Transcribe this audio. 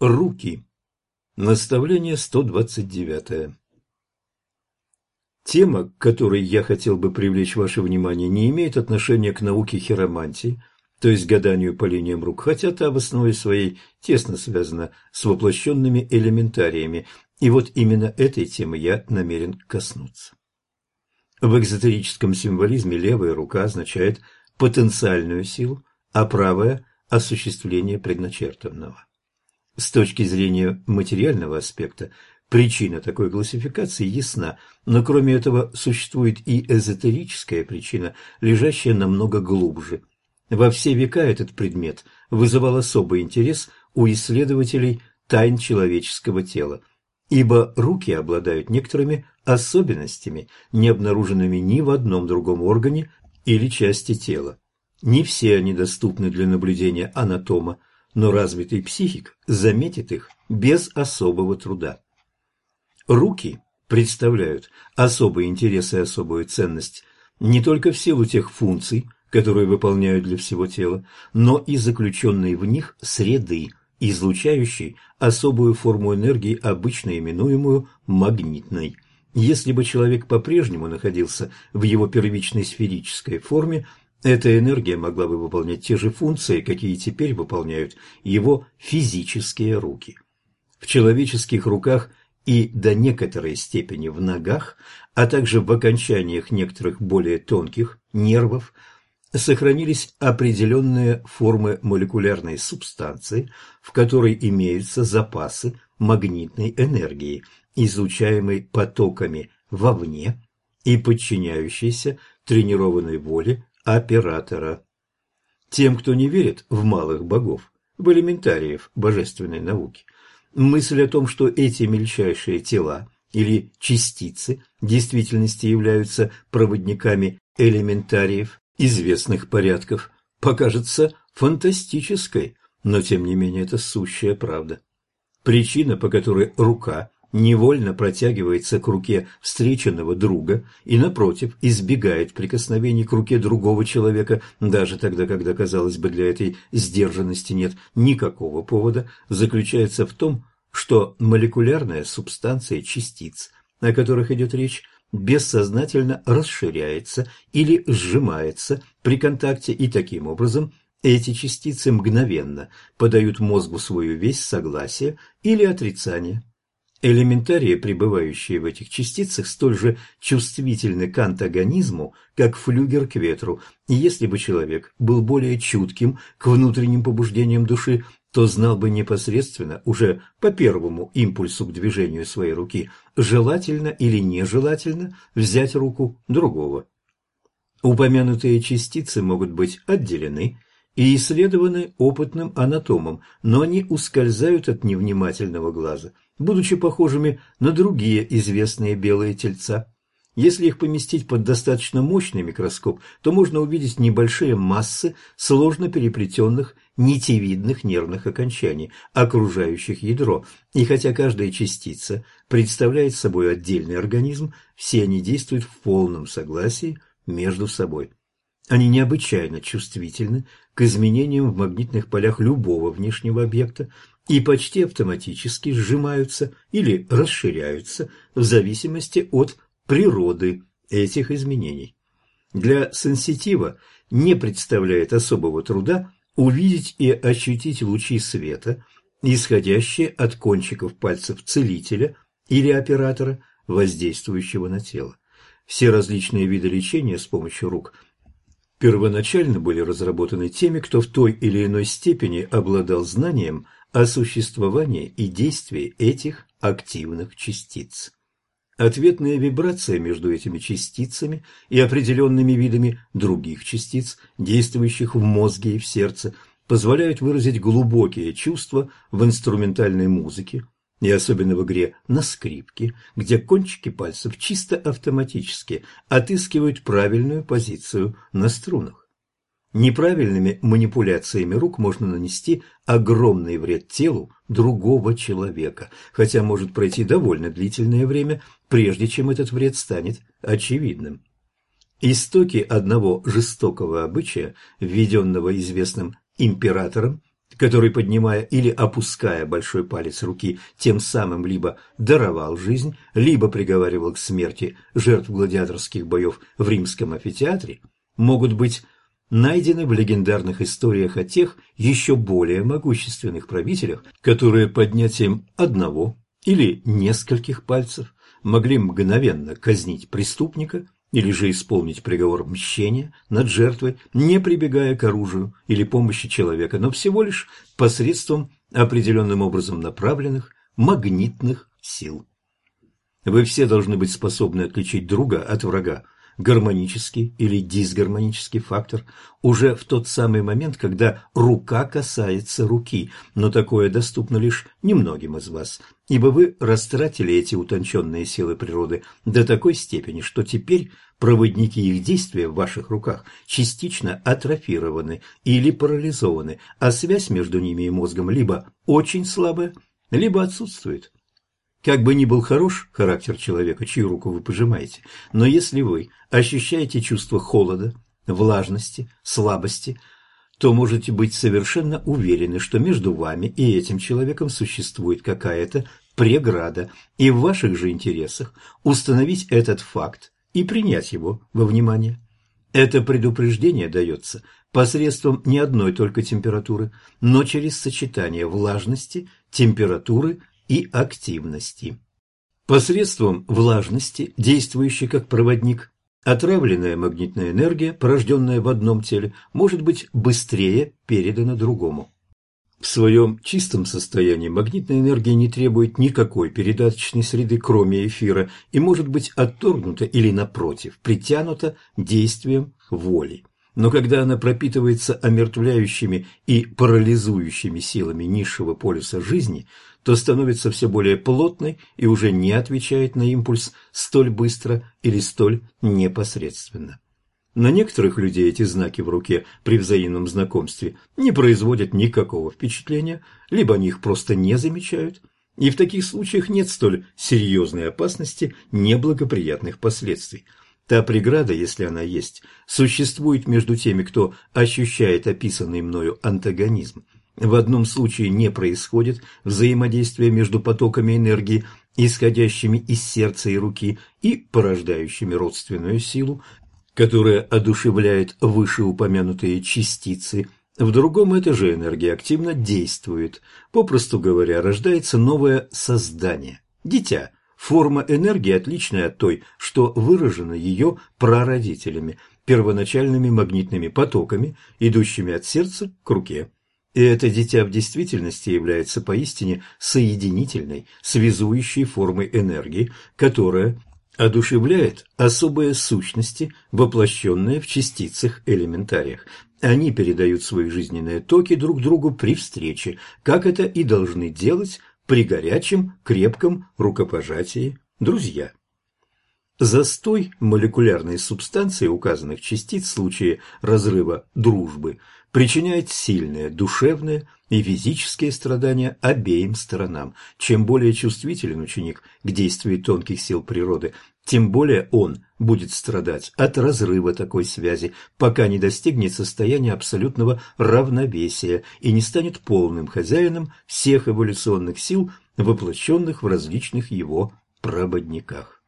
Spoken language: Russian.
Руки. Наставление 129. Тема, к которой я хотел бы привлечь ваше внимание, не имеет отношения к науке хиромантии, то есть гаданию по линиям рук, хотя та в основе своей тесно связана с воплощенными элементариями, и вот именно этой темы я намерен коснуться. В экзотерическом символизме левая рука означает потенциальную силу, а правая – осуществление предначертанного. С точки зрения материального аспекта причина такой классификации ясна, но кроме этого существует и эзотерическая причина, лежащая намного глубже. Во все века этот предмет вызывал особый интерес у исследователей тайн человеческого тела, ибо руки обладают некоторыми особенностями, не обнаруженными ни в одном другом органе или части тела. Не все они доступны для наблюдения анатома, но развитый психик заметит их без особого труда. Руки представляют особый интерес и особую ценность не только в силу тех функций, которые выполняют для всего тела, но и заключенной в них среды, излучающей особую форму энергии, обычно именуемую магнитной. Если бы человек по-прежнему находился в его первичной сферической форме, эта энергия могла бы выполнять те же функции, какие теперь выполняют его физические руки. В человеческих руках и до некоторой степени в ногах, а также в окончаниях некоторых более тонких нервов, сохранились определенные формы молекулярной субстанции, в которой имеются запасы магнитной энергии, излучаемой потоками вовне и подчиняющейся тренированной воле оператора. Тем, кто не верит в малых богов, в элементариев божественной науки, мысль о том, что эти мельчайшие тела или частицы в действительности являются проводниками элементариев известных порядков, покажется фантастической, но тем не менее это сущая правда. Причина, по которой рука невольно протягивается к руке встреченного друга и, напротив, избегает прикосновений к руке другого человека, даже тогда, когда, казалось бы, для этой сдержанности нет никакого повода, заключается в том, что молекулярная субстанция частиц, о которых идет речь, бессознательно расширяется или сжимается при контакте, и таким образом эти частицы мгновенно подают мозгу свою весть согласия или отрицания. Элементарии, пребывающие в этих частицах, столь же чувствительны к антагонизму, как флюгер к ветру, и если бы человек был более чутким к внутренним побуждениям души, то знал бы непосредственно, уже по первому импульсу к движению своей руки, желательно или нежелательно взять руку другого. Упомянутые частицы могут быть отделены и исследованы опытным анатомом, но они ускользают от невнимательного глаза, будучи похожими на другие известные белые тельца. Если их поместить под достаточно мощный микроскоп, то можно увидеть небольшие массы сложно переплетенных нитевидных нервных окончаний, окружающих ядро, и хотя каждая частица представляет собой отдельный организм, все они действуют в полном согласии между собой. Они необычайно чувствительны к изменениям в магнитных полях любого внешнего объекта и почти автоматически сжимаются или расширяются в зависимости от природы этих изменений. Для сенситива не представляет особого труда увидеть и ощутить лучи света, исходящие от кончиков пальцев целителя или оператора, воздействующего на тело. Все различные виды лечения с помощью рук первоначально были разработаны теми, кто в той или иной степени обладал знанием о существовании и действии этих активных частиц. Ответная вибрация между этими частицами и определенными видами других частиц, действующих в мозге и в сердце, позволяют выразить глубокие чувства в инструментальной музыке, и особенно в игре на скрипке, где кончики пальцев чисто автоматически отыскивают правильную позицию на струнах. Неправильными манипуляциями рук можно нанести огромный вред телу другого человека, хотя может пройти довольно длительное время, прежде чем этот вред станет очевидным. Истоки одного жестокого обычая, введенного известным императором который, поднимая или опуская большой палец руки, тем самым либо даровал жизнь, либо приговаривал к смерти жертв гладиаторских боев в римском амфитеатре, могут быть найдены в легендарных историях о тех еще более могущественных правителях, которые поднятием одного или нескольких пальцев могли мгновенно казнить преступника или же исполнить приговор мщения над жертвой, не прибегая к оружию или помощи человека, но всего лишь посредством определенным образом направленных магнитных сил. Вы все должны быть способны отличить друга от врага, гармонический или дисгармонический фактор, уже в тот самый момент, когда рука касается руки, но такое доступно лишь немногим из вас, ибо вы растратили эти утонченные силы природы до такой степени, что теперь проводники их действия в ваших руках частично атрофированы или парализованы, а связь между ними и мозгом либо очень слабая, либо отсутствует. Как бы ни был хорош характер человека, чью руку вы пожимаете, но если вы ощущаете чувство холода, влажности, слабости, то можете быть совершенно уверены, что между вами и этим человеком существует какая-то преграда, и в ваших же интересах установить этот факт и принять его во внимание. Это предупреждение дается посредством не одной только температуры, но через сочетание влажности, температуры и активности. Посредством влажности, действующей как проводник, отравленная магнитная энергия, порожденная в одном теле, может быть быстрее передана другому. В своем чистом состоянии магнитная энергия не требует никакой передаточной среды, кроме эфира, и может быть отторгнута или, напротив, притянута действием воли. Но когда она пропитывается омертвляющими и парализующими силами низшего полюса жизни, то становится все более плотной и уже не отвечает на импульс столь быстро или столь непосредственно. На некоторых людей эти знаки в руке при взаимном знакомстве не производят никакого впечатления, либо они их просто не замечают, и в таких случаях нет столь серьезной опасности неблагоприятных последствий. Та преграда, если она есть, существует между теми, кто ощущает описанный мною антагонизм. В одном случае не происходит взаимодействия между потоками энергии, исходящими из сердца и руки, и порождающими родственную силу, которая одушевляет вышеупомянутые частицы. В другом эта же энергия активно действует. Попросту говоря, рождается новое создание – дитя. Форма энергии отличная от той, что выражена ее прародителями, первоначальными магнитными потоками, идущими от сердца к руке. И это дитя в действительности является поистине соединительной, связующей формой энергии, которая одушевляет особые сущности, воплощенные в частицах-элементариях. Они передают свои жизненные токи друг другу при встрече, как это и должны делать при горячем, крепком рукопожатии друзья. Застой молекулярной субстанции указанных частиц в случае разрыва дружбы причиняет сильные душевные и физические страдания обеим сторонам. Чем более чувствителен ученик к действию тонких сил природы, тем более он будет страдать от разрыва такой связи, пока не достигнет состояния абсолютного равновесия и не станет полным хозяином всех эволюционных сил, воплощенных в различных его проводниках.